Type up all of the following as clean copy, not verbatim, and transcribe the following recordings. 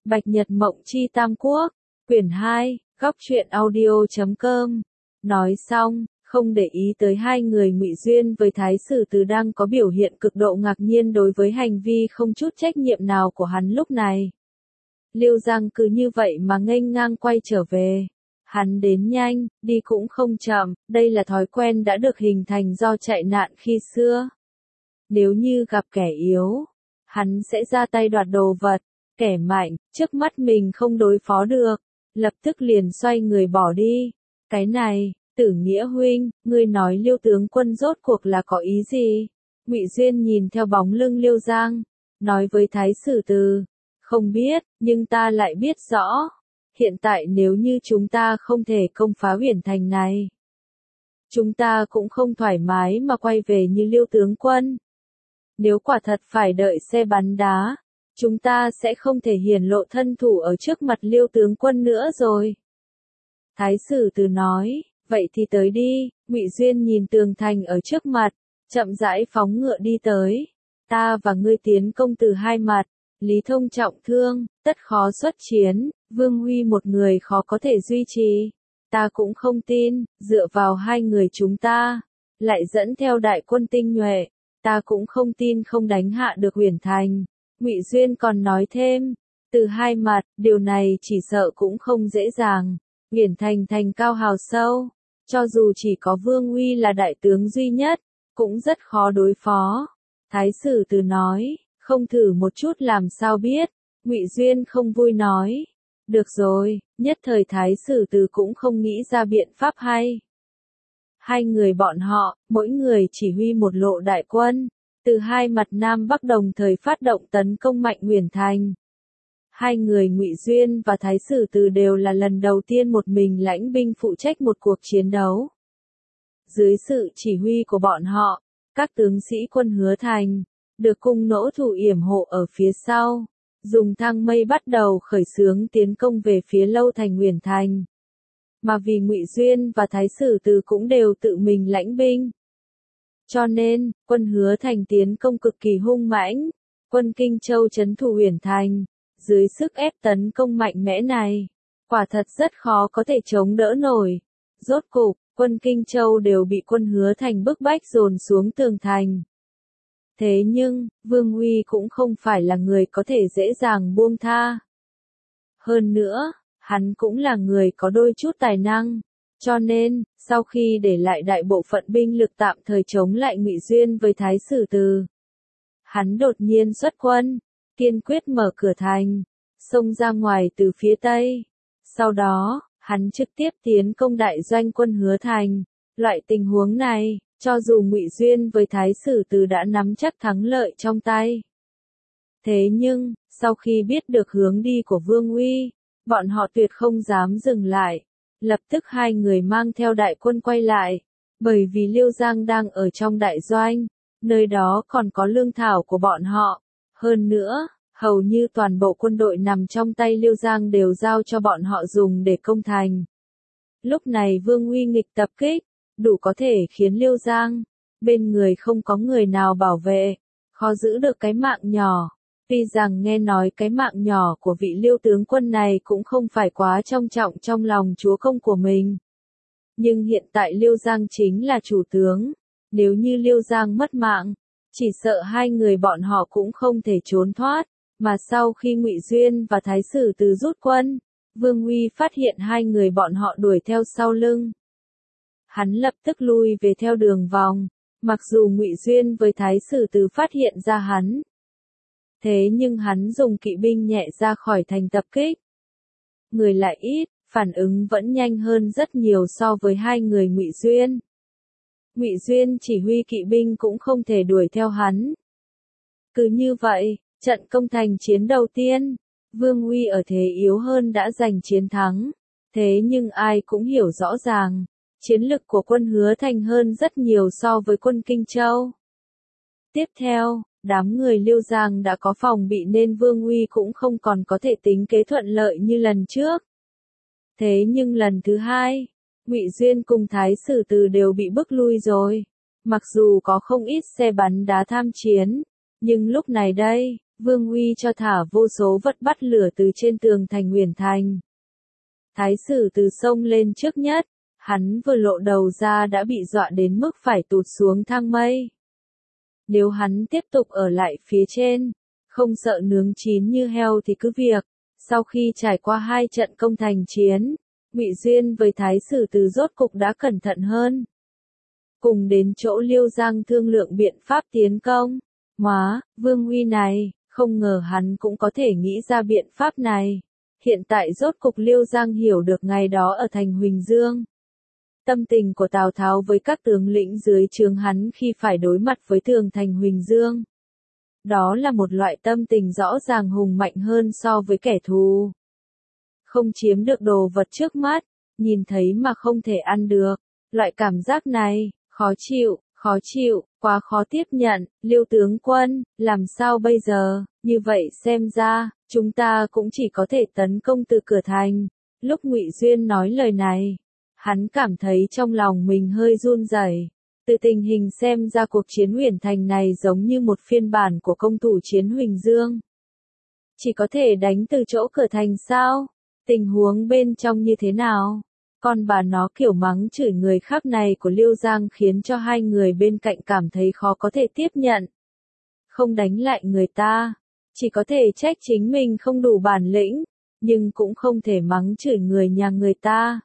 Bạch Nhật Mộng Chi Tam Quốc, quyển 2, góc truyện audio.com. Nói xong, không để ý tới hai người Ngụy Duyên với Thái Sử Từ đang có biểu hiện cực độ ngạc nhiên đối với hành vi không chút trách nhiệm nào của hắn lúc này. Liêu Giang cứ như vậy mà nghênh ngang quay trở về. Hắn đến nhanh, đi cũng không chậm, đây là thói quen đã được hình thành do chạy nạn khi xưa. Nếu như gặp kẻ yếu, hắn sẽ ra tay đoạt đồ vật, kẻ mạnh, trước mắt mình không đối phó được, lập tức liền xoay người bỏ đi. Cái này, Tử Nghĩa huynh, ngươi nói Liêu tướng quân rốt cuộc là có ý gì? Ngụy Duyên nhìn theo bóng lưng Liêu Giang, nói với Thái Sử Từ, không biết, nhưng ta lại biết rõ. Hiện tại nếu như chúng ta không thể công phá Uyển Thành này, chúng ta cũng không thoải mái mà quay về như Liêu tướng quân. Nếu quả thật phải đợi xe bắn đá, chúng ta sẽ không thể hiển lộ thân thủ ở trước mặt Liêu tướng quân nữa rồi. Thái Sử Từ nói, vậy thì tới đi. Ngụy Duyên nhìn tường thành ở trước mặt, chậm rãi phóng ngựa đi tới. Ta và ngươi tiến công từ hai mặt, Lý Thông trọng thương, tất khó xuất chiến, Vương Huy một người khó có thể duy trì. Ta cũng không tin, dựa vào hai người chúng ta, lại dẫn theo đại quân tinh nhuệ, ta cũng không tin không đánh hạ được Uyển Thành. Ngụy Duyên còn nói thêm, từ hai mặt, điều này chỉ sợ cũng không dễ dàng. Uyển Thành thành cao hào sâu, cho dù chỉ có Vương Huy là đại tướng duy nhất, cũng rất khó đối phó. Thái Sử Từ nói, không thử một chút làm sao biết. Ngụy Duyên không vui nói, được rồi. Nhất thời Thái Sử Từ cũng không nghĩ ra biện pháp hay. Hai người bọn họ, mỗi người chỉ huy một lộ đại quân, từ hai mặt Nam Bắc đồng thời phát động tấn công mạnh Uyển Thành. Hai người Ngụy Duyên và Thái Sử Từ đều là lần đầu tiên một mình lãnh binh phụ trách một cuộc chiến đấu. Dưới sự chỉ huy của bọn họ, các tướng sĩ quân Hứa Thành, được cung nỗ thủ yểm hộ ở phía sau, dùng thang mây bắt đầu khởi xướng tiến công về phía lâu thành Uyển Thành. Mà vì Ngụy Duyên và Thái Sử Từ cũng đều tự mình lãnh binh, cho nên, quân Hứa Thành tiến công cực kỳ hung mãnh. Quân Kinh Châu trấn thủ Uyển Thành, dưới sức ép tấn công mạnh mẽ này, quả thật rất khó có thể chống đỡ nổi. Rốt cục, quân Kinh Châu đều bị quân Hứa Thành bức bách dồn xuống tường thành. Thế nhưng, Vương Huy cũng không phải là người có thể dễ dàng buông tha. Hơn nữa, hắn cũng là người có đôi chút tài năng, cho nên, sau khi để lại đại bộ phận binh lực tạm thời chống lại Ngụy Duyên với Thái Sử Từ, hắn đột nhiên xuất quân, kiên quyết mở cửa thành, xông ra ngoài từ phía tây. Sau đó, hắn trực tiếp tiến công đại doanh quân Hứa Thành. Loại tình huống này, cho dù Ngụy Duyên với Thái Sử Từ đã nắm chắc thắng lợi trong tay, thế nhưng, sau khi biết được hướng đi của Vương Huy, bọn họ tuyệt không dám dừng lại. Lập tức hai người mang theo đại quân quay lại, bởi vì Liêu Giang đang ở trong đại doanh, nơi đó còn có lương thảo của bọn họ. Hơn nữa, hầu như toàn bộ quân đội nằm trong tay Liêu Giang đều giao cho bọn họ dùng để công thành. Lúc này Vương Huy nghịch tập kích, đủ có thể khiến Liêu Giang, bên người không có người nào bảo vệ, khó giữ được cái mạng nhỏ. Tuy rằng nghe nói cái mạng nhỏ của vị Liêu tướng quân này cũng không phải quá trông trọng trong lòng chúa công của mình. Nhưng hiện tại Liêu Giang chính là chủ tướng, nếu như Liêu Giang mất mạng, chỉ sợ hai người bọn họ cũng không thể trốn thoát. Mà sau khi Ngụy Duyên và Thái Sử Từ rút quân, Vương Huy phát hiện hai người bọn họ đuổi theo sau lưng. Hắn lập tức lui về theo đường vòng, mặc dù Ngụy Duyên với Thái Sử Từ phát hiện ra hắn. Thế nhưng hắn dùng kỵ binh nhẹ ra khỏi thành tập kích. Người lại ít, phản ứng vẫn nhanh hơn rất nhiều so với hai người Ngụy Duyên. Ngụy Duyên chỉ huy kỵ binh cũng không thể đuổi theo hắn. Cứ như vậy, trận công thành chiến đầu tiên, Vương Huy ở thế yếu hơn đã giành chiến thắng. Thế nhưng ai cũng hiểu rõ ràng, chiến lực của quân Hứa Thành hơn rất nhiều so với quân Kinh Châu. Tiếp theo, đám người Liêu Giang đã có phòng bị nên Vương Huy cũng không còn có thể tính kế thuận lợi như lần trước. Thế nhưng lần thứ hai, Ngụy Duyên cùng Thái Sử Từ đều bị bức lui rồi. Mặc dù có không ít xe bắn đá tham chiến, nhưng lúc này đây, Vương Uy cho thả vô số vật bắt lửa từ trên tường thành Uyển Thành. Thái sử từ sông lên trước nhất, hắn vừa lộ đầu ra đã bị dọa đến mức phải tụt xuống thang mây. Nếu hắn tiếp tục ở lại phía trên, không sợ nướng chín như heo thì cứ việc. Sau khi trải qua 2 trận công thành chiến, Ngụy Duyên với Thái sử từ rốt cục đã cẩn thận hơn. Cùng đến chỗ Liêu Giang thương lượng biện pháp tiến công. Vương Uy này, không ngờ hắn cũng có thể nghĩ ra biện pháp này. Hiện tại rốt cục Liêu Giang hiểu được ngày đó ở thành Huỳnh Dương. Tâm tình của Tào Tháo với các tướng lĩnh dưới trướng hắn khi phải đối mặt với tường thành Huỳnh Dương. Đó là một loại tâm tình rõ ràng hùng mạnh hơn so với kẻ thù. Không chiếm được đồ vật trước mắt, nhìn thấy mà không thể ăn được. Loại cảm giác này, khó chịu, quá khó tiếp nhận. Liêu tướng quân, làm sao bây giờ? Như vậy xem ra, chúng ta cũng chỉ có thể tấn công từ cửa thành. Lúc Ngụy Duyên nói lời này, hắn cảm thấy trong lòng mình hơi run rẩy. Từ tình hình xem ra cuộc chiến Uyển Thành này giống như một phiên bản của công thủ chiến Huỳnh Dương. Chỉ có thể đánh từ chỗ cửa thành sao? Tình huống bên trong như thế nào? Con bà nó kiểu mắng chửi người khác này của Liêu Giang khiến cho hai người bên cạnh cảm thấy khó có thể tiếp nhận. Không đánh lại người ta, chỉ có thể trách chính mình không đủ bản lĩnh, nhưng cũng không thể mắng chửi người nhà người ta.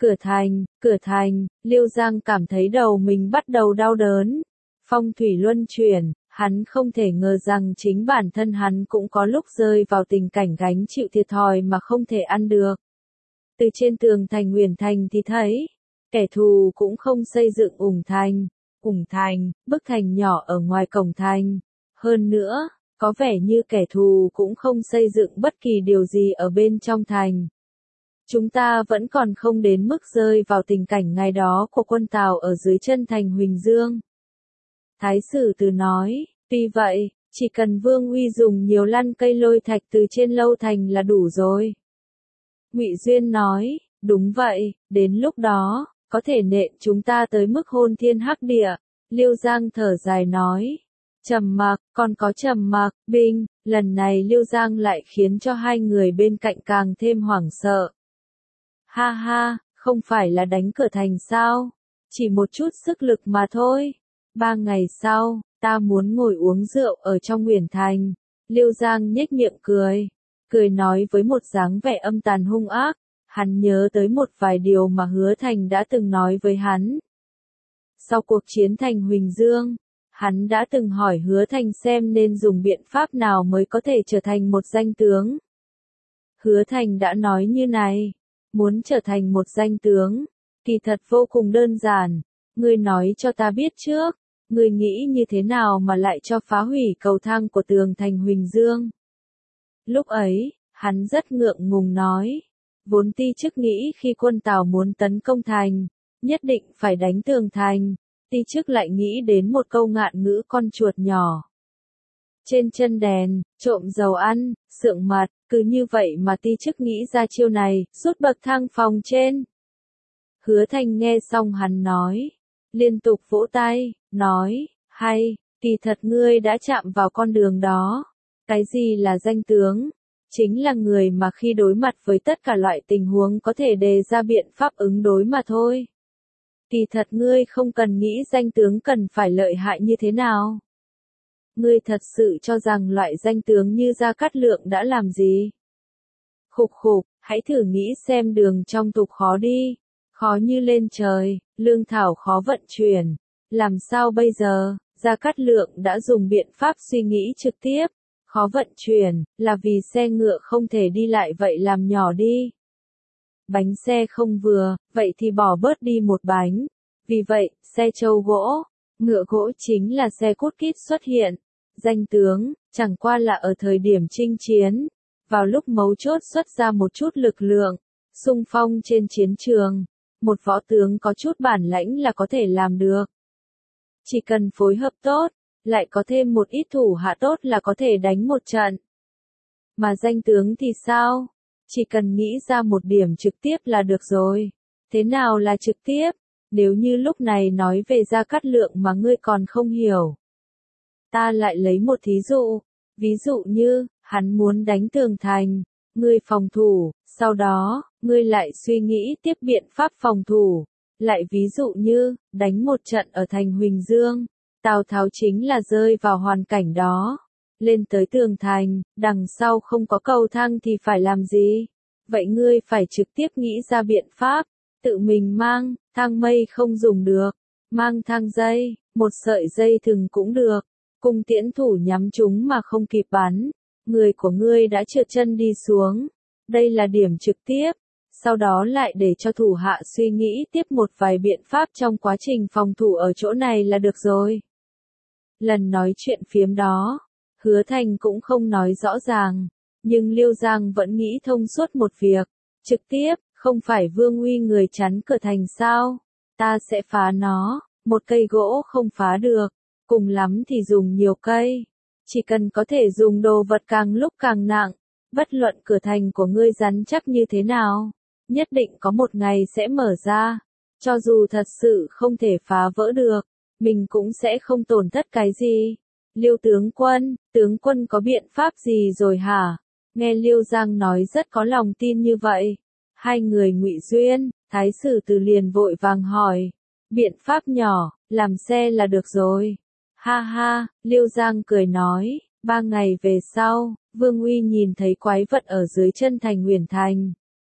Cửa thành, Liêu Giang cảm thấy đầu mình bắt đầu đau đớn. Phong thủy luân chuyển, hắn không thể ngờ rằng chính bản thân hắn cũng có lúc rơi vào tình cảnh gánh chịu thiệt thòi mà không thể ăn được. Từ trên tường thành Uyển Thành thì thấy, kẻ thù cũng không xây dựng ủng thành, bức thành nhỏ ở ngoài cổng thành. Hơn nữa, có vẻ như kẻ thù cũng không xây dựng bất kỳ điều gì ở bên trong thành. Chúng ta vẫn còn không đến mức rơi vào tình cảnh ngày đó của quân Tào ở dưới chân thành Huỳnh Dương. Thái sử từ nói, tuy vậy, chỉ cần Vương Uy dùng nhiều lăn cây lôi thạch từ trên lâu thành là đủ rồi. Ngụy Duyên nói, đúng vậy, đến lúc đó, có thể nện chúng ta tới mức hôn thiên hắc địa. Liêu Giang thở dài nói, trầm mặc, còn có trầm mặc, binh, lần này Liêu Giang lại khiến cho hai người bên cạnh càng thêm hoảng sợ. Ha ha, không phải là đánh cửa thành sao? Chỉ một chút sức lực mà thôi. 3 ngày sau, ta muốn ngồi uống rượu ở trong Uyển Thành. Liêu Giang nhếch miệng cười nói với một dáng vẻ âm tàn hung ác. Hắn nhớ tới một vài điều mà Hứa Thành đã từng nói với hắn. Sau cuộc chiến thành Huỳnh Dương, hắn đã từng hỏi Hứa Thành xem nên dùng biện pháp nào mới có thể trở thành một danh tướng. Hứa Thành đã nói như này. Muốn trở thành một danh tướng, kỳ thật vô cùng đơn giản. Ngươi nói cho ta biết trước, ngươi nghĩ như thế nào mà lại cho phá hủy cầu thang của tường thành Huỳnh Dương. Lúc ấy, hắn rất ngượng ngùng nói, vốn ti chức nghĩ khi quân Tào muốn tấn công thành, nhất định phải đánh tường thành, ti chức lại nghĩ đến một câu ngạn ngữ con chuột nhỏ. Trên chân đèn, trộm dầu ăn, sượng mặt, cứ như vậy mà ti chức nghĩ ra chiêu này, rút bậc thang phòng trên. Hứa Thành nghe xong hắn nói, liên tục vỗ tay, nói, hay, kỳ thật ngươi đã chạm vào con đường đó. Cái gì là danh tướng? Chính là người mà khi đối mặt với tất cả loại tình huống có thể đề ra biện pháp ứng đối mà thôi. Kỳ thật ngươi không cần nghĩ danh tướng cần phải lợi hại như thế nào. Ngươi thật sự cho rằng loại danh tướng như Gia Cát Lượng đã làm gì? Khục, hãy thử nghĩ xem đường trong tục khó đi, khó như lên trời, lương thảo khó vận chuyển. Làm sao bây giờ? Gia Cát Lượng đã dùng biện pháp suy nghĩ trực tiếp. Khó vận chuyển, là vì xe ngựa không thể đi lại vậy làm nhỏ đi. Bánh xe không vừa, vậy thì bỏ bớt đi một bánh. Vì vậy, xe trâu gỗ, ngựa gỗ chính là xe cút kít xuất hiện. Danh tướng, chẳng qua là ở thời điểm chinh chiến, vào lúc mấu chốt xuất ra một chút lực lượng, xung phong trên chiến trường, một võ tướng có chút bản lãnh là có thể làm được. Chỉ cần phối hợp tốt, lại có thêm một ít thủ hạ tốt là có thể đánh một trận. Mà danh tướng thì sao? Chỉ cần nghĩ ra một điểm trực tiếp là được rồi. Thế nào là trực tiếp? Nếu như lúc này nói về Gia Cát Lượng mà ngươi còn không hiểu. Ta lại lấy một thí dụ. Ví dụ như, hắn muốn đánh tường thành, ngươi phòng thủ, sau đó, ngươi lại suy nghĩ tiếp biện pháp phòng thủ. Lại ví dụ như, đánh một trận ở thành Huỳnh Dương, Tào Tháo chính là rơi vào hoàn cảnh đó. Lên tới tường thành, đằng sau không có cầu thang thì phải làm gì? Vậy ngươi phải trực tiếp nghĩ ra biện pháp, tự mình mang, thang mây không dùng được, mang thang dây, một sợi dây thừng cũng được, cung tiễn thủ nhắm chúng mà không kịp bắn, người của ngươi đã trượt chân đi xuống, đây là điểm trực tiếp, sau đó lại để cho thủ hạ suy nghĩ tiếp một vài biện pháp trong quá trình phòng thủ ở chỗ này là được rồi. Lần nói chuyện phiếm đó, Hứa Thành cũng không nói rõ ràng, nhưng Liêu Giang vẫn nghĩ thông suốt một việc, trực tiếp, không phải Vương Uy người chắn cửa thành sao, ta sẽ phá nó, một cây gỗ không phá được, cùng lắm thì dùng nhiều cây, chỉ cần có thể dùng đồ vật càng lúc càng nặng, bất luận cửa thành của ngươi rắn chắc như thế nào, nhất định có một ngày sẽ mở ra, cho dù thật sự không thể phá vỡ được, mình cũng sẽ không tổn thất cái gì. Liêu tướng quân có biện pháp gì rồi hả? Nghe Liêu Giang nói rất có lòng tin như vậy. Hai người Ngụy Duyên, Thái Sử Từ liền vội vàng hỏi. Biện pháp nhỏ, làm xe là được rồi. Ha ha, Liêu Giang cười nói. 3 ngày về sau, Vương Uy nhìn thấy quái vật ở dưới chân thành Huyền Thành.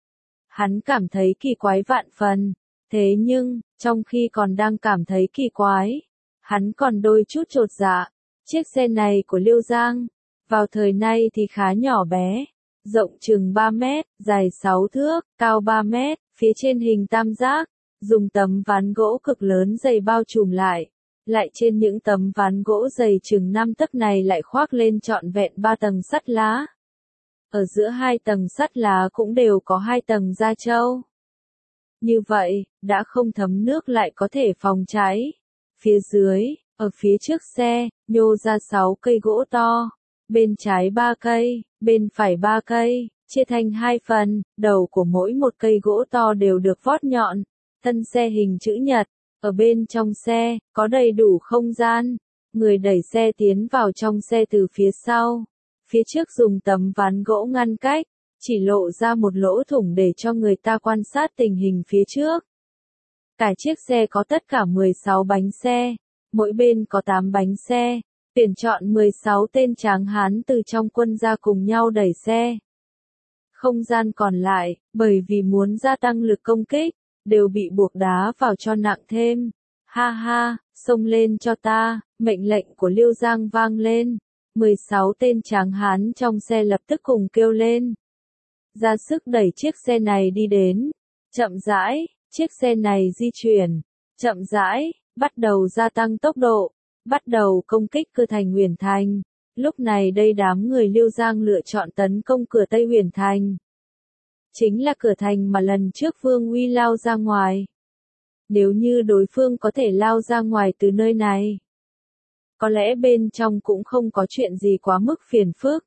Hắn cảm thấy kỳ quái vạn phần. Thế nhưng, trong khi còn đang cảm thấy kỳ quái, hắn còn đôi chút chột dạ. Chiếc xe này của Liêu Giang, vào thời nay thì khá nhỏ bé, rộng chừng 3 mét, dài 6 thước, cao 3 mét, phía trên hình tam giác, dùng tấm ván gỗ cực lớn dày bao trùm lại. Lại trên những tấm ván gỗ dày chừng 5 tấc này lại khoác lên trọn vẹn 3 tầng sắt lá. Ở giữa 2 tầng sắt lá cũng đều có 2 tầng da trâu. Như vậy, đã không thấm nước lại có thể phòng cháy. Phía dưới, ở phía trước xe, nhô ra 6 cây gỗ to, bên trái 3 cây, bên phải 3 cây, chia thành 2 phần, đầu của mỗi một cây gỗ to đều được vót nhọn, thân xe hình chữ nhật, ở bên trong xe, có đầy đủ không gian, người đẩy xe tiến vào trong xe từ phía sau, phía trước dùng tấm ván gỗ ngăn cách, chỉ lộ ra một lỗ thủng để cho người ta quan sát tình hình phía trước. Cả chiếc xe có tất cả 16 bánh xe. Mỗi bên có 8 bánh xe, tuyển chọn 16 tên tráng hán từ trong quân ra cùng nhau đẩy xe. Không gian còn lại, bởi vì muốn gia tăng lực công kích, đều bị buộc đá vào cho nặng thêm. Ha ha, xông lên cho ta, mệnh lệnh của Liêu Giang vang lên. 16 tên tráng hán trong xe lập tức cùng kêu lên. Ra sức đẩy chiếc xe này đi đến. Chậm rãi, chiếc xe này di chuyển. Chậm rãi. Bắt đầu gia tăng tốc độ, bắt đầu công kích cửa thành Huyền Thành. Lúc này đây đám người Liêu Giang lựa chọn tấn công cửa Tây Huyền Thành. Chính là cửa thành mà lần trước Vương Uy lao ra ngoài. Nếu như đối phương có thể lao ra ngoài từ nơi này, có lẽ bên trong cũng không có chuyện gì quá mức phiền phức.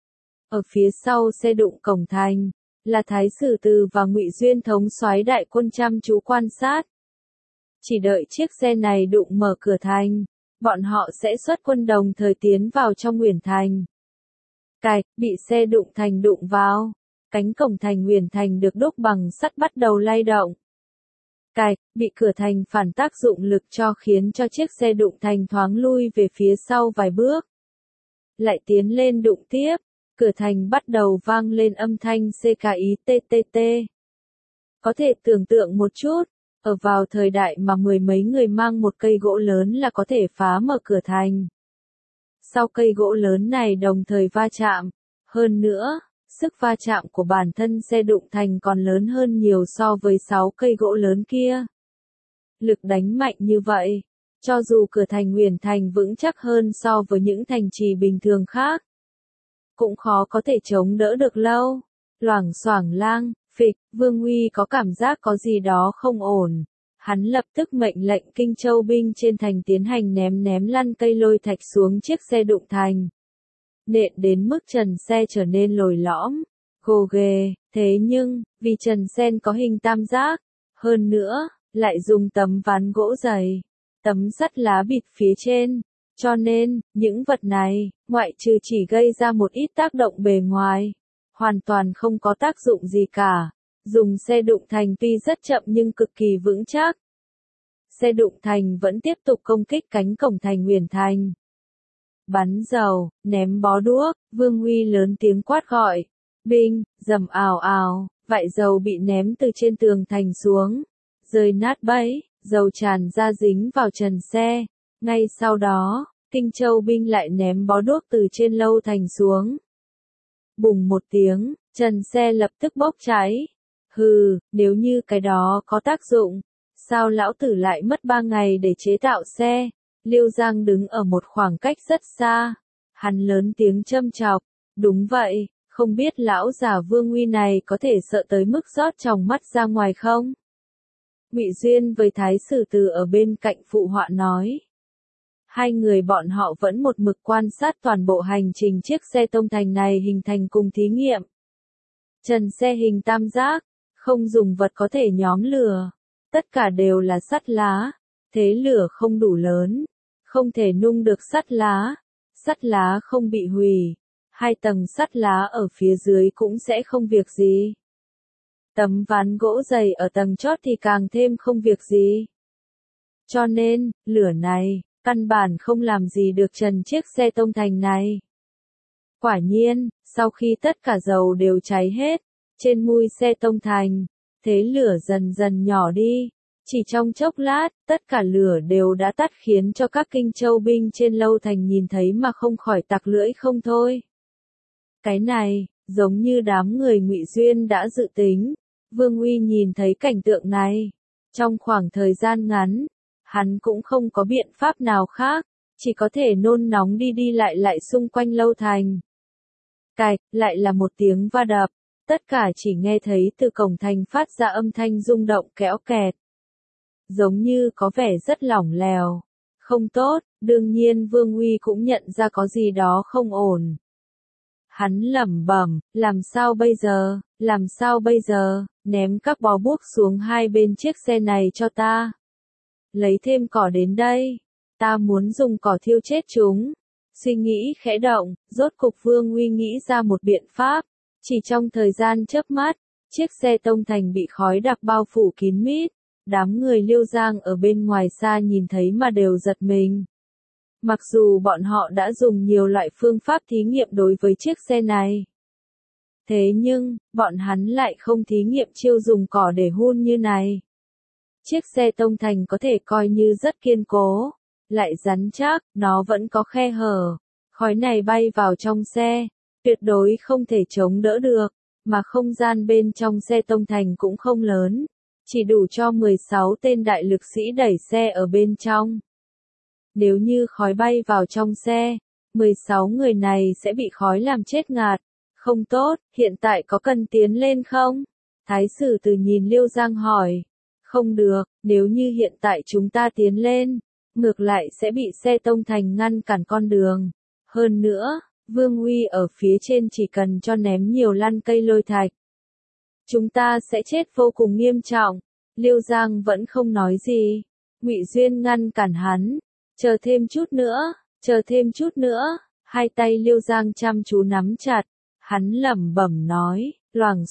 Ở phía sau xe đụng cổng thành, là Thái Sử Từ và Ngụy Duyên thống soái đại quân chăm chú quan sát. Chỉ đợi chiếc xe này đụng mở cửa thành, bọn họ sẽ xuất quân đồng thời tiến vào trong Huyền Thành. Cạch, bị xe đụng thành đụng vào, cánh cổng thành Huyền Thành được đúc bằng sắt bắt đầu lay động. Cạch, bị cửa thành phản tác dụng lực cho khiến cho chiếc xe đụng thành thoáng lui về phía sau vài bước. Lại tiến lên đụng tiếp, cửa thành bắt đầu vang lên âm thanh CKITTT. Có thể tưởng tượng một chút. Ở vào thời đại mà 10 mấy người mang một cây gỗ lớn là có thể phá mở cửa thành. Sau cây gỗ lớn này đồng thời va chạm, hơn nữa, sức va chạm của bản thân xe đụng thành còn lớn hơn nhiều so với 6 cây gỗ lớn kia. Lực đánh mạnh như vậy, cho dù cửa thành Huyền Thành vững chắc hơn so với những thành trì bình thường khác, cũng khó có thể chống đỡ được lâu. Loảng xoảng lang. Phịch, Vương Uy có cảm giác có gì đó không ổn. Hắn lập tức mệnh lệnh Kinh Châu binh trên thành tiến hành ném lăn cây lôi thạch xuống chiếc xe đụng thành. Nện đến mức trần xe trở nên lồi lõm, gồ ghề, thế nhưng, vì trần sen có hình tam giác, hơn nữa, lại dùng tấm ván gỗ dày, tấm sắt lá bịt phía trên, Cho nên, những vật này, ngoại trừ chỉ gây ra một ít tác động bề ngoài, hoàn toàn không có tác dụng gì cả. Dùng xe đụng thành tuy rất chậm nhưng cực kỳ vững chắc. Xe đụng thành vẫn tiếp tục công kích cánh cổng thành Uyển Thành. Bắn dầu, ném bó đuốc, Vương Huy lớn tiếng quát gọi. Binh, rầm ào ào, vại dầu bị ném từ trên tường thành xuống. Rơi nát bấy, dầu tràn ra dính vào trần xe. Ngay sau đó, Kinh Châu binh lại ném bó đuốc từ trên lâu thành xuống. Bùng một tiếng, trần xe lập tức bốc cháy. Hừ, nếu như cái đó có tác dụng, sao lão tử lại mất 3 ngày để chế tạo xe? Liêu Giang đứng ở một khoảng cách rất xa. Hắn lớn tiếng châm chọc. Đúng vậy, không biết lão già Vương Huy này có thể sợ tới mức rót tròng mắt ra ngoài không? Ngụy Duyên với Thái Sử Từ ở bên cạnh phụ họa nói. Hai người bọn họ vẫn một mực quan sát toàn bộ hành trình chiếc xe tông thành này hình thành cùng thí nghiệm. Trần xe hình tam giác, không dùng vật có thể nhóm lửa. Tất cả đều là sắt lá. Thế lửa không đủ lớn, không thể nung được sắt lá không bị hủy. 2 tầng sắt lá ở phía dưới cũng sẽ không việc gì. Tấm ván gỗ dày ở tầng chót thì càng thêm không việc gì. Cho nên, lửa này, căn bản không làm gì được trần chiếc xe tông thành này. Quả nhiên, sau khi tất cả dầu đều cháy hết, trên mui xe tông thành, thế lửa dần dần nhỏ đi. Chỉ trong chốc lát, tất cả lửa đều đã tắt khiến cho các Kinh Châu binh trên lâu thành nhìn thấy mà không khỏi tặc lưỡi không thôi. Cái này, giống như đám người Ngụy Duyên đã dự tính. Vương Huy nhìn thấy cảnh tượng này. Trong khoảng thời gian ngắn, hắn cũng không có biện pháp nào khác, chỉ có thể nôn nóng đi đi lại xung quanh lâu thành. Cạch, lại là một tiếng va đập, tất cả chỉ nghe thấy từ cổng thành phát ra âm thanh rung động kéo kẹt. Giống như có vẻ rất lỏng lẻo, không tốt, đương nhiên Vương Huy cũng nhận ra có gì đó không ổn. Hắn lẩm bẩm, làm sao bây giờ, ném các bó buốc xuống hai bên chiếc xe này cho ta. Lấy thêm cỏ đến đây, ta muốn dùng cỏ thiêu chết chúng. Suy nghĩ khẽ động, rốt cục Vương Huy nghĩ ra một biện pháp. Chỉ trong thời gian chớp mắt, chiếc xe tông thành bị khói đặc bao phủ kín mít. Đám người Liêu Giang ở bên ngoài xa nhìn thấy mà đều giật mình. Mặc dù bọn họ đã dùng nhiều loại phương pháp thí nghiệm đối với chiếc xe này. Thế nhưng, bọn hắn lại không thí nghiệm chiêu dùng cỏ để hun như này. Chiếc xe tông thành có thể coi như rất kiên cố, lại rắn chắc, nó vẫn có khe hở. Khói này bay vào trong xe, tuyệt đối không thể chống đỡ được, mà không gian bên trong xe tông thành cũng không lớn, chỉ đủ cho 16 tên đại lực sĩ đẩy xe ở bên trong. Nếu như khói bay vào trong xe, 16 người này sẽ bị khói làm chết ngạt. Không tốt, hiện tại có cần tiến lên không? Thái Sử Từ nhìn Liêu Giang hỏi. Không được, nếu như hiện tại chúng ta tiến lên, ngược lại sẽ bị xe tông thành ngăn cản con đường. Hơn nữa, Vương Huy ở phía trên chỉ cần cho ném nhiều lăn cây lôi thạch. Chúng ta sẽ chết vô cùng nghiêm trọng. Liêu Giang vẫn không nói gì. Ngụy Duyên ngăn cản hắn. Chờ thêm chút nữa. Hai tay Liêu Giang chăm chú nắm chặt. Hắn lẩm bẩm nói, loảng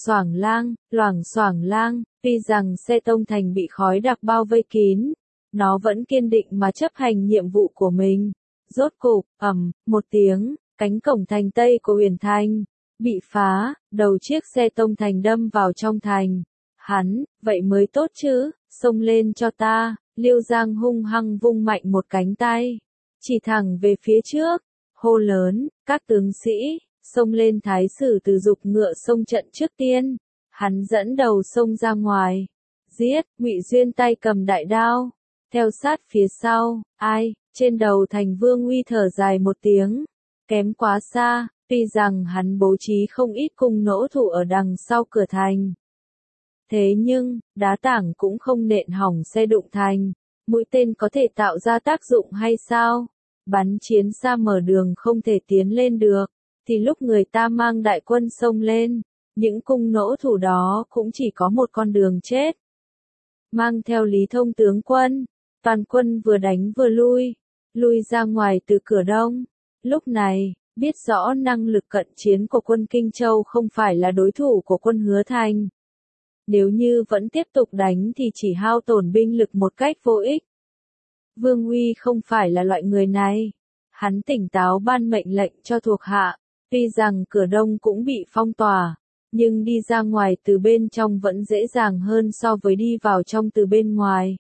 xoảng lang, tuy rằng xe tông thành bị khói đặc bao vây kín, nó vẫn kiên định mà chấp hành nhiệm vụ của mình. Rốt cục, một tiếng, cánh cổng thành Tây của Uyển Thành bị phá, đầu chiếc xe tông thành đâm vào trong thành. Hắn, vậy mới tốt chứ, xông lên cho ta. Liêu Giang hung hăng vung mạnh một cánh tay, chỉ thẳng về phía trước, hô lớn, các tướng sĩ, xông lên. Thái Sử Từ giục ngựa xông trận trước tiên, hắn dẫn đầu xông ra ngoài, giết. Ngụy Duyên tay cầm đại đao, theo sát phía sau. Ai, trên đầu thành Vương Huy thở dài một tiếng, kém quá xa, tuy rằng hắn bố trí không ít cung nỗ thủ ở đằng sau cửa thành. Thế nhưng, đá tảng cũng không nện hỏng xe đụng thành, mũi tên có thể tạo ra tác dụng hay sao? Bắn chiến xa mở đường không thể tiến lên được, thì lúc người ta mang đại quân xông lên, những cung nỗ thủ đó cũng chỉ có một con đường chết. Mang theo Lý Thông tướng quân, toàn quân vừa đánh vừa lui, lui ra ngoài từ cửa đông. Lúc này, biết rõ năng lực cận chiến của quân Kinh Châu không phải là đối thủ của quân Hứa Thành. Nếu như vẫn tiếp tục đánh thì chỉ hao tổn binh lực một cách vô ích. Vương Uy không phải là loại người này. Hắn tỉnh táo ban mệnh lệnh cho thuộc hạ, tuy rằng cửa đông cũng bị phong tỏa, nhưng đi ra ngoài từ bên trong vẫn dễ dàng hơn so với đi vào trong từ bên ngoài.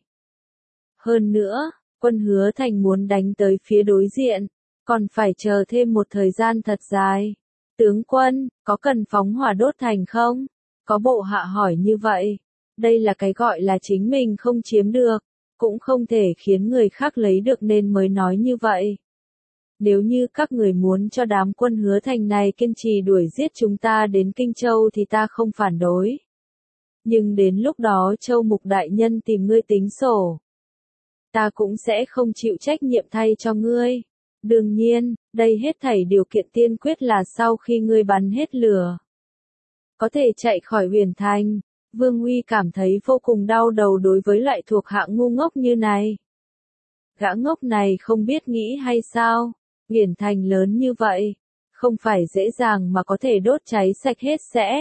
Hơn nữa, quân Hứa Thành muốn đánh tới phía đối diện, còn phải chờ thêm một thời gian thật dài. Tướng quân, có cần phóng hỏa đốt thành không? Có bộ hạ hỏi như vậy. Đây là cái gọi là chính mình không chiếm được, cũng không thể khiến người khác lấy được nên mới nói như vậy. Nếu như các người muốn cho đám quân Hứa Thành này kiên trì đuổi giết chúng ta đến Kinh Châu thì ta không phản đối. Nhưng đến lúc đó Châu Mục đại nhân tìm ngươi tính sổ, ta cũng sẽ không chịu trách nhiệm thay cho ngươi. Đương nhiên, đây hết thảy điều kiện tiên quyết là sau khi ngươi bắn hết lửa, có thể chạy khỏi Huyền Thành. Vương Uy cảm thấy vô cùng đau đầu đối với loại thuộc hạ ngu ngốc như này. Gã ngốc này không biết nghĩ hay sao? Huyền Thành lớn như vậy, không phải dễ dàng mà có thể đốt cháy sạch hết sẽ.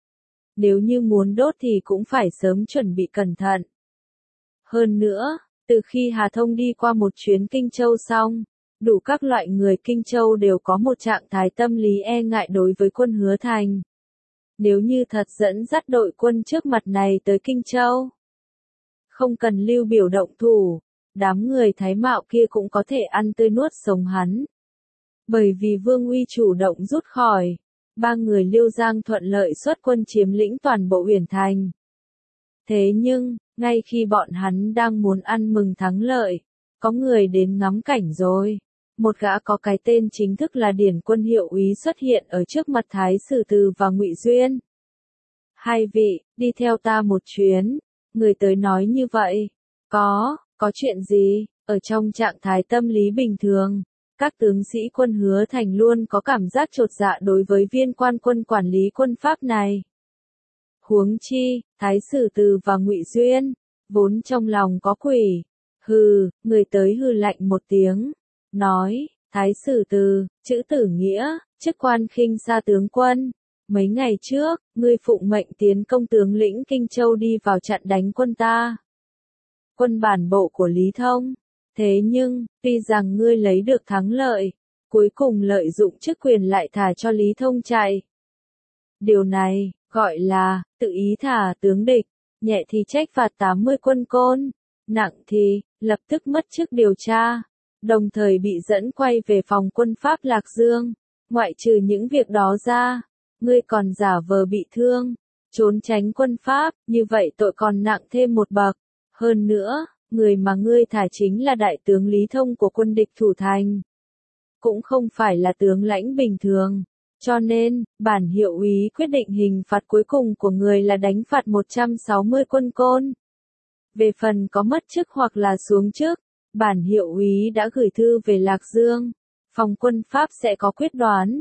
Nếu như muốn đốt thì cũng phải sớm chuẩn bị cẩn thận. Hơn nữa, từ khi Hà Thông đi qua một chuyến Kinh Châu xong, đủ các loại người Kinh Châu đều có một trạng thái tâm lý e ngại đối với quân Hứa Thành. Nếu như thật dẫn dắt đội quân trước mặt này tới Kinh Châu, không cần Lưu Biểu động thủ, đám người Thái Mạo kia cũng có thể ăn tươi nuốt sống hắn. Bởi vì Vương Uy chủ động rút khỏi, ba người Liêu Giang thuận lợi xuất quân chiếm lĩnh toàn bộ Huyền Thành. Thế nhưng, ngay khi bọn hắn đang muốn ăn mừng thắng lợi, có người đến ngắm cảnh rồi. Một gã có cái tên chính thức là Điển Quân Hiệu úy xuất hiện ở trước mặt Thái Sử Từ và Ngụy Duyên. Hai vị, đi theo ta một chuyến. Người tới nói như vậy. Có chuyện gì? Ở trong trạng thái tâm lý bình thường, các tướng sĩ quân Hứa Thành luôn có cảm giác chột dạ đối với viên quan quân quản lý quân Pháp này. Huống chi, Thái Sử Từ và Ngụy Duyên, vốn trong lòng có quỷ. Hừ, người tới hừ lạnh một tiếng, nói, Thái Sử Từ, chữ Tử Nghĩa, chức quan khinh xa tướng quân. Mấy ngày trước, ngươi phụng mệnh tiến công tướng lĩnh Kinh Châu đi vào chặn đánh quân ta. Quân bản bộ của Lý Thông. Thế nhưng, tuy rằng ngươi lấy được thắng lợi, cuối cùng lợi dụng chức quyền lại thả cho Lý Thông chạy. Điều này, gọi là, tự ý thả tướng địch, nhẹ thì trách phạt 80 quân côn, nặng thì, lập tức mất chức điều tra, đồng thời bị dẫn quay về phòng quân Pháp Lạc Dương. Ngoại trừ những việc đó ra, ngươi còn giả vờ bị thương, trốn tránh quân Pháp, như vậy tội còn nặng thêm một bậc. Hơn nữa, người mà ngươi thả chính là đại tướng Lý Thông của quân địch thủ thành. Cũng không phải là tướng lãnh bình thường. Cho nên, bản hiệu úy quyết định hình phạt cuối cùng của người là đánh phạt 160 quân côn. Về phần có mất chức hoặc là xuống chức, bản hiệu úy đã gửi thư về Lạc Dương. Phòng quân Pháp sẽ có quyết đoán.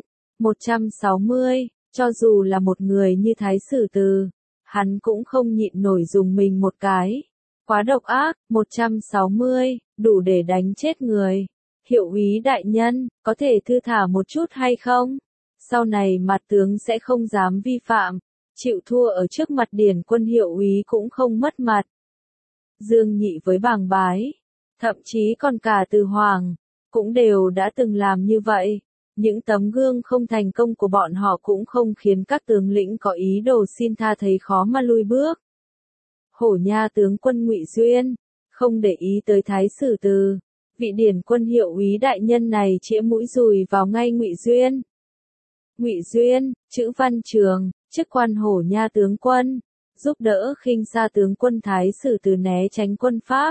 160, cho dù là một người như Thái Sử Từ, hắn cũng không nhịn nổi dùng mình một cái. Quá độc ác, 160, đủ để đánh chết người. Hiệu úy đại nhân, có thể thư thả một chút hay không? Sau này mặt tướng sẽ không dám vi phạm, chịu thua ở trước mặt Điển Quân hiệu úy cũng không mất mặt. Dương Nhị với Bàng Bái, thậm chí còn cả Từ Hoàng, cũng đều đã từng làm như vậy. Những tấm gương không thành công của bọn họ cũng không khiến các tướng lĩnh có ý đồ xin tha thấy khó mà lui bước. Hổ Nha tướng quân Ngụy Duyên, không để ý tới Thái Sử Từ, vị Điển Quân hiệu úy đại nhân này chĩa mũi dùi vào ngay Ngụy Duyên. Ngụy Duyên, chữ Văn Trường, chức quan Hổ Nha tướng quân, giúp đỡ khinh xa tướng quân Thái Sử Từ né tránh quân Pháp.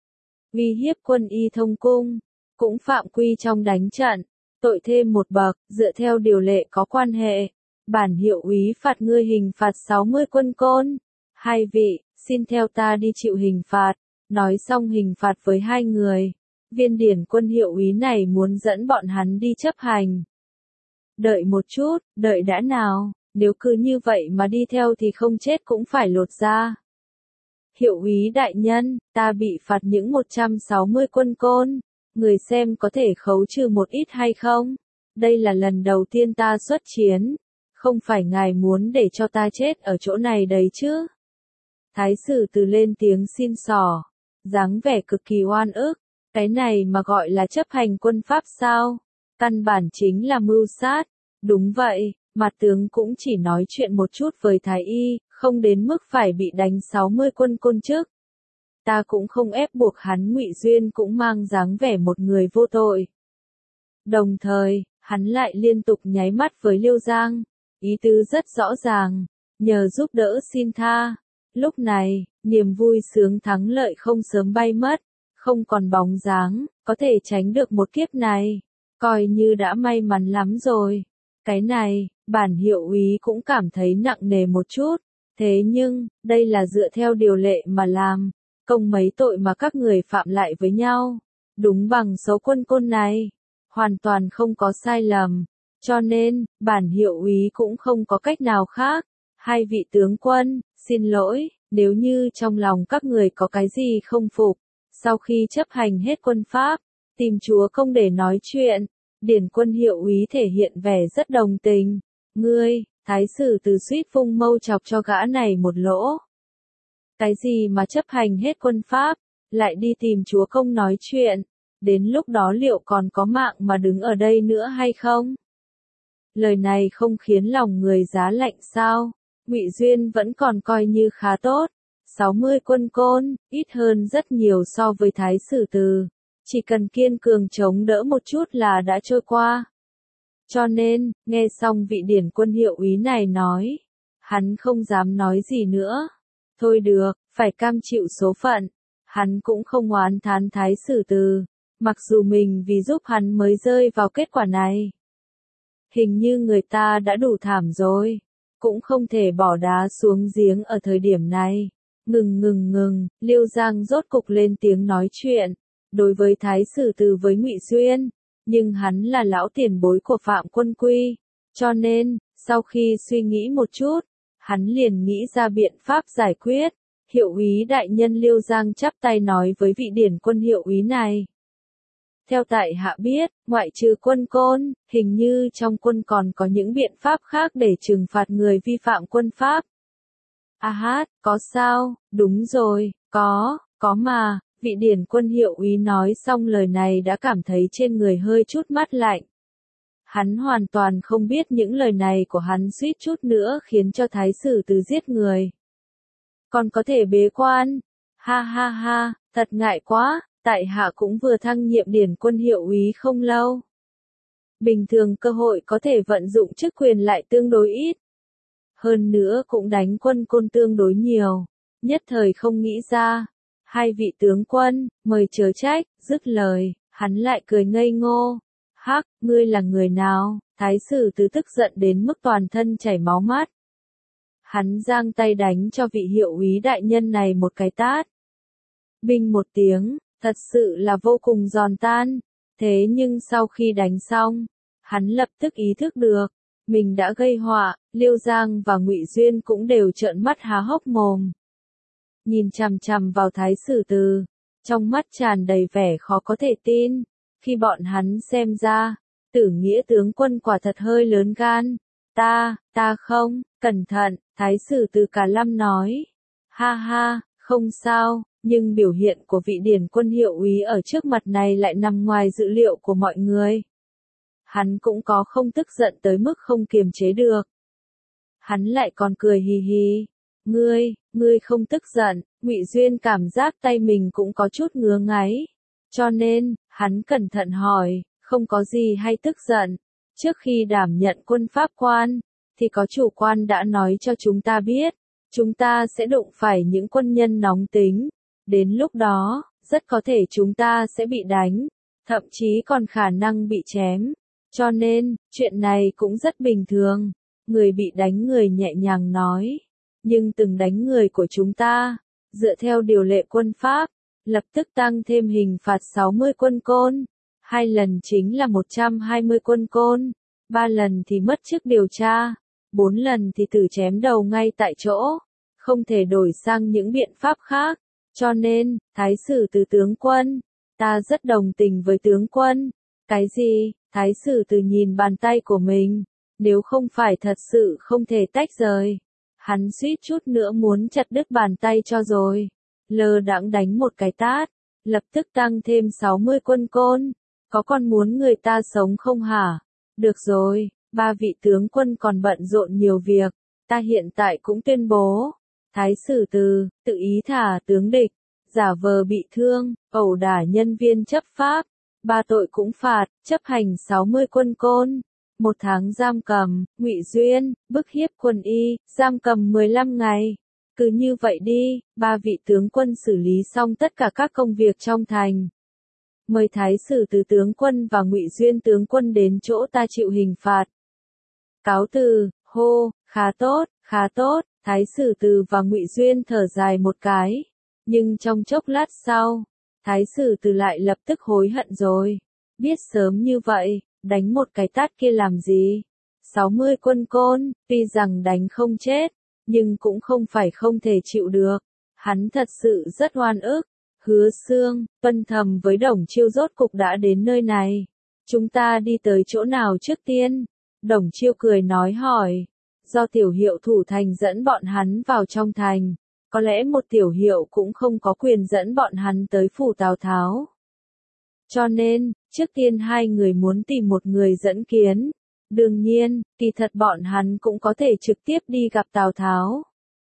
Uy hiếp quân Y Thông Cung, cũng phạm quy trong đánh trận, tội thêm một bậc, dựa theo điều lệ có quan hệ. Bản hiệu úy phạt ngươi hình phạt 60 quân côn. Hai vị, xin theo ta đi chịu hình phạt. Nói xong hình phạt với hai người, viên Điển Quân hiệu úy này muốn dẫn bọn hắn đi chấp hành. Đợi một chút, đợi đã nào, nếu cứ như vậy mà đi theo thì không chết cũng phải lột da. Hiệu úy đại nhân, ta bị phạt những 160 quân côn, người xem có thể khấu trừ một ít hay không? Đây là lần đầu tiên ta xuất chiến, không phải ngài muốn để cho ta chết ở chỗ này đấy chứ? Thái sử từ lên tiếng xin xỏ, dáng vẻ cực kỳ oan ức, cái này mà gọi là chấp hành quân pháp sao? Căn bản chính là mưu sát. Đúng vậy, mặt tướng cũng chỉ nói chuyện một chút với Thái y, không đến mức phải bị đánh 60 quân côn chức. Ta cũng không ép buộc hắn. Ngụy Duyên cũng mang dáng vẻ một người vô tội. Đồng thời, hắn lại liên tục nháy mắt với Liêu Giang, ý tứ rất rõ ràng, nhờ giúp đỡ xin tha. Lúc này, niềm vui sướng thắng lợi không sớm bay mất, không còn bóng dáng, có thể tránh được một kiếp này, coi như đã may mắn lắm rồi. Cái này, bản hiệu úy cũng cảm thấy nặng nề một chút, thế nhưng, đây là dựa theo điều lệ mà làm, công mấy tội mà các người phạm lại với nhau, đúng bằng số quân côn này, hoàn toàn không có sai lầm, cho nên, bản hiệu úy cũng không có cách nào khác. Hai vị tướng quân, xin lỗi, nếu như trong lòng các người có cái gì không phục, sau khi chấp hành hết quân pháp, tìm chúa công để nói chuyện. Điển quân hiệu úy thể hiện vẻ rất đồng tình. Ngươi, thái sử từ suýt vung mâu chọc cho gã này một lỗ. Cái gì mà chấp hành hết quân pháp, lại đi tìm chúa công nói chuyện, đến lúc đó liệu còn có mạng mà đứng ở đây nữa hay không? Lời này không khiến lòng người giá lạnh sao? Ngụy Duyên vẫn còn coi như khá tốt, 60 quân côn, ít hơn rất nhiều so với thái sử từ. Chỉ cần kiên cường chống đỡ một chút là đã trôi qua. Cho nên, nghe xong vị điển quân hiệu úy này nói, hắn không dám nói gì nữa. Thôi được, phải cam chịu số phận. Hắn cũng không oán thán thái sử từ, mặc dù mình vì giúp hắn mới rơi vào kết quả này. Hình như người ta đã đủ thảm rồi, cũng không thể bỏ đá xuống giếng ở thời điểm này. Ngừng, Liêu Giang rốt cục lên tiếng nói chuyện. Đối với thái sử từ với Ngụy Duyên, nhưng hắn là lão tiền bối của Phạm Quân Quy, cho nên, sau khi suy nghĩ một chút, hắn liền nghĩ ra biện pháp giải quyết. Hiệu úy đại nhân Liêu Giang chắp tay nói với vị điển quân hiệu úy này. Theo tại hạ biết, ngoại trừ quân côn, hình như trong quân còn có những biện pháp khác để trừng phạt người vi phạm quân pháp. Có sao? Đúng rồi, có mà. Vị điển quân hiệu úy nói xong lời này đã cảm thấy trên người hơi chút mát lạnh. Hắn hoàn toàn không biết những lời này của hắn suýt chút nữa khiến cho thái sử từ giết người. Còn có thể bế quan. Ha, thật ngại quá, tại hạ cũng vừa thăng nhiệm điển quân hiệu úy không lâu. Bình thường cơ hội có thể vận dụng chức quyền lại tương đối ít. Hơn nữa cũng đánh quân côn tương đối nhiều, nhất thời không nghĩ ra. Hai vị tướng quân, mời chớ trách, dứt lời, hắn lại cười ngây ngô. Hắc, ngươi là người nào? Thái sử từ tức giận đến mức toàn thân chảy máu mắt. Hắn giang tay đánh cho vị hiệu úy đại nhân này một cái tát. Binh một tiếng, thật sự là vô cùng giòn tan. Thế nhưng sau khi đánh xong, hắn lập tức ý thức được, mình đã gây họa. Liêu Giang và Ngụy Duyên cũng đều trợn mắt há hốc mồm. Nhìn chằm chằm vào thái sử từ, trong mắt tràn đầy vẻ khó có thể tin. Khi bọn hắn xem ra, Tử Nghĩa tướng quân quả thật hơi lớn gan. Ta không, cẩn thận, thái sử từ cả lâm nói. Ha, không sao, nhưng biểu hiện của vị điển quân hiệu úy ở trước mặt này lại nằm ngoài dự liệu của mọi người. Hắn cũng có không tức giận tới mức không kiềm chế được. Hắn lại còn cười hì hì. Ngươi không tức giận. Ngụy Duyên cảm giác tay mình cũng có chút ngứa ngáy. Cho nên, hắn cẩn thận hỏi, không có gì hay tức giận. Trước khi đảm nhận quân pháp quan, thì có chủ quan đã nói cho chúng ta biết, chúng ta sẽ đụng phải những quân nhân nóng tính. Đến lúc đó, rất có thể chúng ta sẽ bị đánh, thậm chí còn khả năng bị chém. Cho nên, chuyện này cũng rất bình thường. Người bị đánh người nhẹ nhàng nói. Nhưng từng đánh người của chúng ta, dựa theo điều lệ quân pháp, lập tức tăng thêm hình phạt 60 quân côn. 2 lần chính là 120 quân côn. 3 lần thì mất chức điều tra. 4 lần thì tử chém đầu ngay tại chỗ. Không thể đổi sang những biện pháp khác. Cho nên, thái sử từ tướng quân, Ta rất đồng tình với tướng quân. Cái gì? Thái sử từ nhìn bàn tay của mình. Nếu không phải thật sự không thể tách rời. Hắn suýt chút nữa muốn chặt đứt bàn tay cho rồi. Lơ đãng đánh một cái tát. Lập tức tăng thêm 60 quân côn. Có còn muốn người ta sống không hả? Được rồi, ba vị tướng quân còn bận rộn nhiều việc. Ta hiện tại cũng tuyên bố. Thái sử từ, tự ý thả tướng địch. Giả vờ bị thương, ẩu đả nhân viên chấp pháp. Ba tội cũng phạt, chấp hành 60 quân côn. 1 tháng giam cầm, Ngụy Duyên, bức hiếp quân y, giam cầm 15 ngày. Cứ như vậy đi, ba vị tướng quân xử lý xong tất cả các công việc trong thành. Mời Thái sử từ tướng quân và Ngụy Duyên tướng quân đến chỗ ta chịu hình phạt. Cáo từ, hô, khá tốt, Thái sử từ và Ngụy Duyên thở dài một cái. Nhưng trong chốc lát sau, Thái sử từ lại lập tức hối hận rồi. Biết sớm như vậy, đánh một cái tát kia làm gì? 60 quân côn, tuy rằng đánh không chết, nhưng cũng không phải không thể chịu được. Hắn thật sự rất oan ức. Hứa Xương, Tuân Thầm với Đồng Chiêu rốt cục đã đến nơi này. Chúng ta đi tới chỗ nào trước tiên? Đồng Chiêu cười nói hỏi. Do tiểu hiệu thủ thành dẫn bọn hắn vào trong thành. Có lẽ một tiểu hiệu cũng không có quyền dẫn bọn hắn tới phủ Tào Tháo. Cho nên, trước tiên hai người muốn tìm một người dẫn kiến. Đương nhiên, kỳ thật bọn hắn cũng có thể trực tiếp đi gặp Tào Tháo.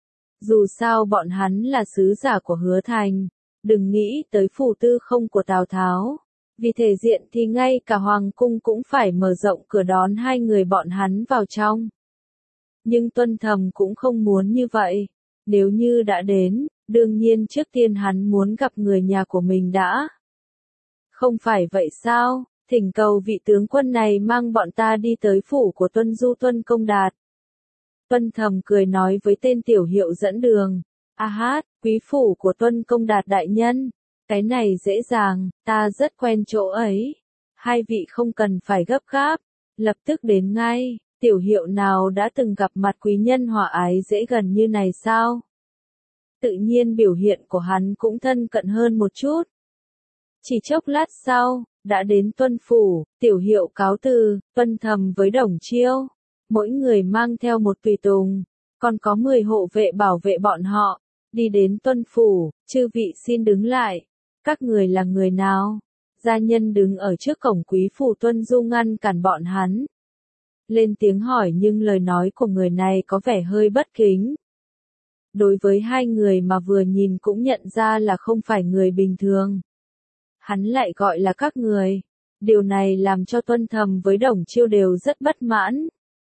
Dù sao bọn hắn là sứ giả của Hứa Thành. Đừng nghĩ tới phủ tư không của Tào Tháo. Vì thể diện thì ngay cả Hoàng cung cũng phải mở rộng cửa đón hai người bọn hắn vào trong. Nhưng Tuân Thầm cũng không muốn như vậy. Nếu như đã đến, đương nhiên trước tiên hắn muốn gặp người nhà của mình đã. Không phải vậy sao? Thỉnh cầu vị tướng quân này mang bọn ta đi tới phủ của Tuân Du Tuân Công Đạt. Tuân Thầm cười nói với tên tiểu hiệu dẫn đường. A hát, quý phủ của Tuân Công Đạt đại nhân. Cái này dễ dàng, ta rất quen chỗ ấy. Hai vị không cần phải gấp gáp. Lập tức đến ngay, tiểu hiệu nào đã từng gặp mặt quý nhân hòa ái dễ gần như này sao? Tự nhiên biểu hiện của hắn cũng thân cận hơn một chút. Chỉ chốc lát sau, đã đến Tuân phủ, tiểu hiệu cáo từ, Tuân Thầm với Đồng Chiêu. Mỗi người mang theo một tùy tùng, còn có 10 hộ vệ bảo vệ bọn họ. Đi đến Tuân phủ, chư vị xin đứng lại. Các người là người nào? Gia nhân đứng ở trước cổng quý phủ Tuân Du ngăn cản bọn hắn. Lên tiếng hỏi nhưng lời nói của người này có vẻ hơi bất kính. Đối với hai người mà vừa nhìn cũng nhận ra là không phải người bình thường. Hắn lại gọi là các người. Điều này làm cho Tuân Thầm với Đồng Chiêu đều rất bất mãn.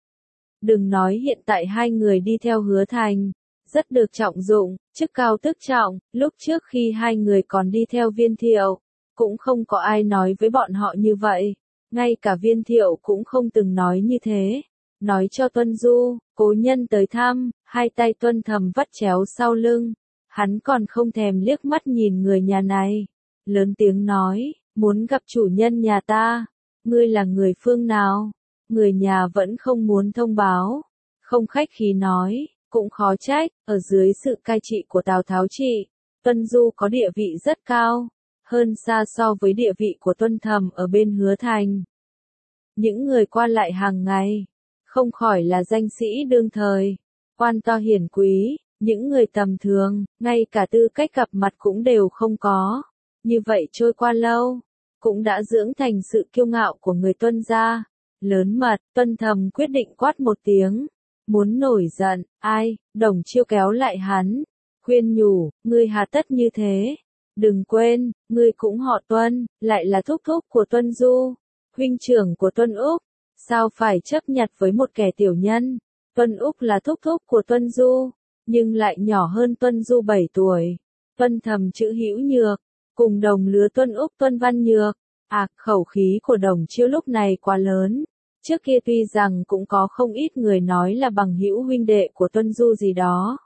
Đừng nói hiện tại hai người đi theo Hứa Thành, rất được trọng dụng, chức cao chức trọng, lúc trước khi hai người còn đi theo Viên Thiệu, cũng không có ai nói với bọn họ như vậy. Ngay cả Viên Thiệu cũng không từng nói như thế. Nói cho Tuân Du, cố nhân tới thăm, hai tay Tuân Thầm vắt chéo sau lưng. Hắn còn không thèm liếc mắt nhìn người nhà này. Lớn tiếng nói, muốn gặp chủ nhân nhà ta. Ngươi là người phương nào? Người nhà vẫn không muốn thông báo. Không khách khí nói, cũng khó trách, ở dưới sự cai trị của Tào Tháo trị, Tuân Du có địa vị rất cao, hơn xa so với địa vị của Tuân Thầm ở bên Hứa Thành. Những người qua lại hàng ngày, không khỏi là danh sĩ đương thời, quan to hiển quý, những người tầm thường, ngay cả tư cách gặp mặt cũng đều không có. Như vậy trôi qua lâu, cũng đã dưỡng thành sự kiêu ngạo của người Tuân gia. Lớn mật, Tuân Thầm quyết định quát một tiếng. Muốn nổi giận, ai? Đồng Chiêu kéo lại hắn. Khuyên nhủ, ngươi hà tất như thế. Đừng quên, ngươi cũng họ Tuân, lại là thúc thúc của Tuân Du. Huynh trưởng của Tuân Úc. Sao phải chấp nhặt với một kẻ tiểu nhân? Tuân Úc là thúc thúc của Tuân Du, nhưng lại nhỏ hơn Tuân Du 7 tuổi. Tuân Thầm chữ Hữu Nhược, cùng đồng lứa Tuân Úc Tuân Văn Nhược. Khẩu khí của Đồng Chiêu lúc này quá lớn. Trước kia tuy rằng cũng có không ít người nói là bằng hữu huynh đệ của Tuân Du gì đó.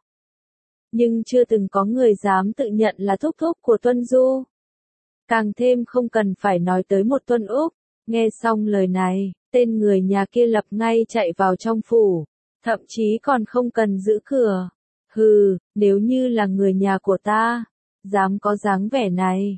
Nhưng chưa từng có người dám tự nhận là thúc thúc của Tuân Du. Càng thêm không cần phải nói tới một Tuân Úc. Nghe xong lời này, tên người nhà kia lập ngay chạy vào trong phủ. Thậm chí còn không cần giữ cửa. Hừ, nếu như là người nhà của ta, dám có dáng vẻ này,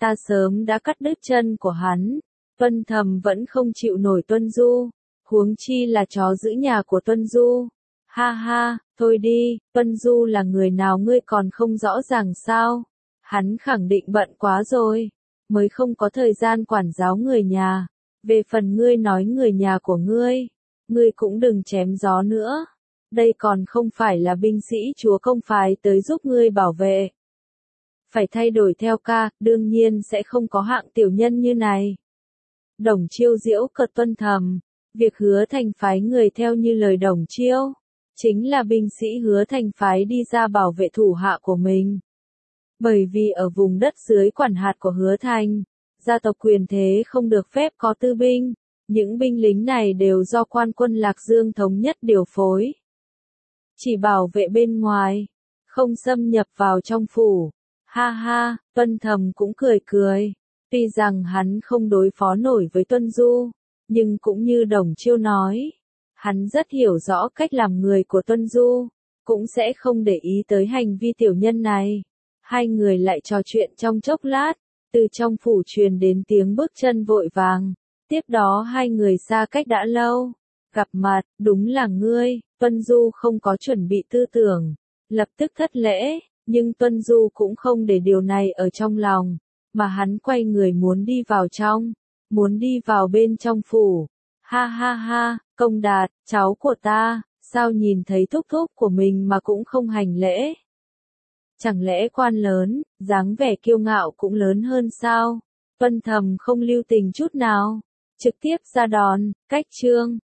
ta sớm đã cắt đứt chân của hắn. Tuân Thầm vẫn không chịu nổi Tuân Du, huống chi là chó giữ nhà của Tuân Du. Ha ha, thôi đi, Tuân Du là người nào ngươi còn không rõ ràng sao? Hắn khẳng định bận quá rồi, mới không có thời gian quản giáo người nhà. Về phần ngươi nói người nhà của ngươi cũng đừng chém gió nữa. Đây còn không phải là binh sĩ chúa công phái tới giúp ngươi bảo vệ. Phải thay đổi theo ca, đương nhiên sẽ không có hạng tiểu nhân như này. Đồng Chiêu giễu cợt Tuân Thầm, việc Hứa Thành phái người theo như lời Đồng Chiêu, chính là binh sĩ Hứa Thành phái đi ra bảo vệ thủ hạ của mình. Bởi vì ở vùng đất dưới quản hạt của Hứa Thành, gia tộc quyền thế không được phép có tư binh, những binh lính này đều do quan quân Lạc Dương thống nhất điều phối. Chỉ bảo vệ bên ngoài, không xâm nhập vào trong phủ. Ha ha, Tuân Thầm cũng cười cười. Tuy rằng hắn không đối phó nổi với Tuân Du, nhưng cũng như Đồng Chiêu nói, hắn rất hiểu rõ cách làm người của Tuân Du, cũng sẽ không để ý tới hành vi tiểu nhân này. Hai người lại trò chuyện trong chốc lát, từ trong phủ truyền đến tiếng bước chân vội vàng. Tiếp đó hai người xa cách đã lâu, gặp mặt, đúng là ngươi. Tuân Du không có chuẩn bị tư tưởng, lập tức thất lễ, nhưng Tuân Du cũng không để điều này ở trong lòng, mà hắn quay người muốn đi vào trong, muốn đi vào bên trong phủ. Ha ha ha, Công Đạt, cháu của ta, sao nhìn thấy thúc thúc của mình mà cũng không hành lễ? Chẳng lẽ quan lớn, dáng vẻ kiêu ngạo cũng lớn hơn sao? Tuân Thầm không lưu tình chút nào, trực tiếp ra đòn, cách trương.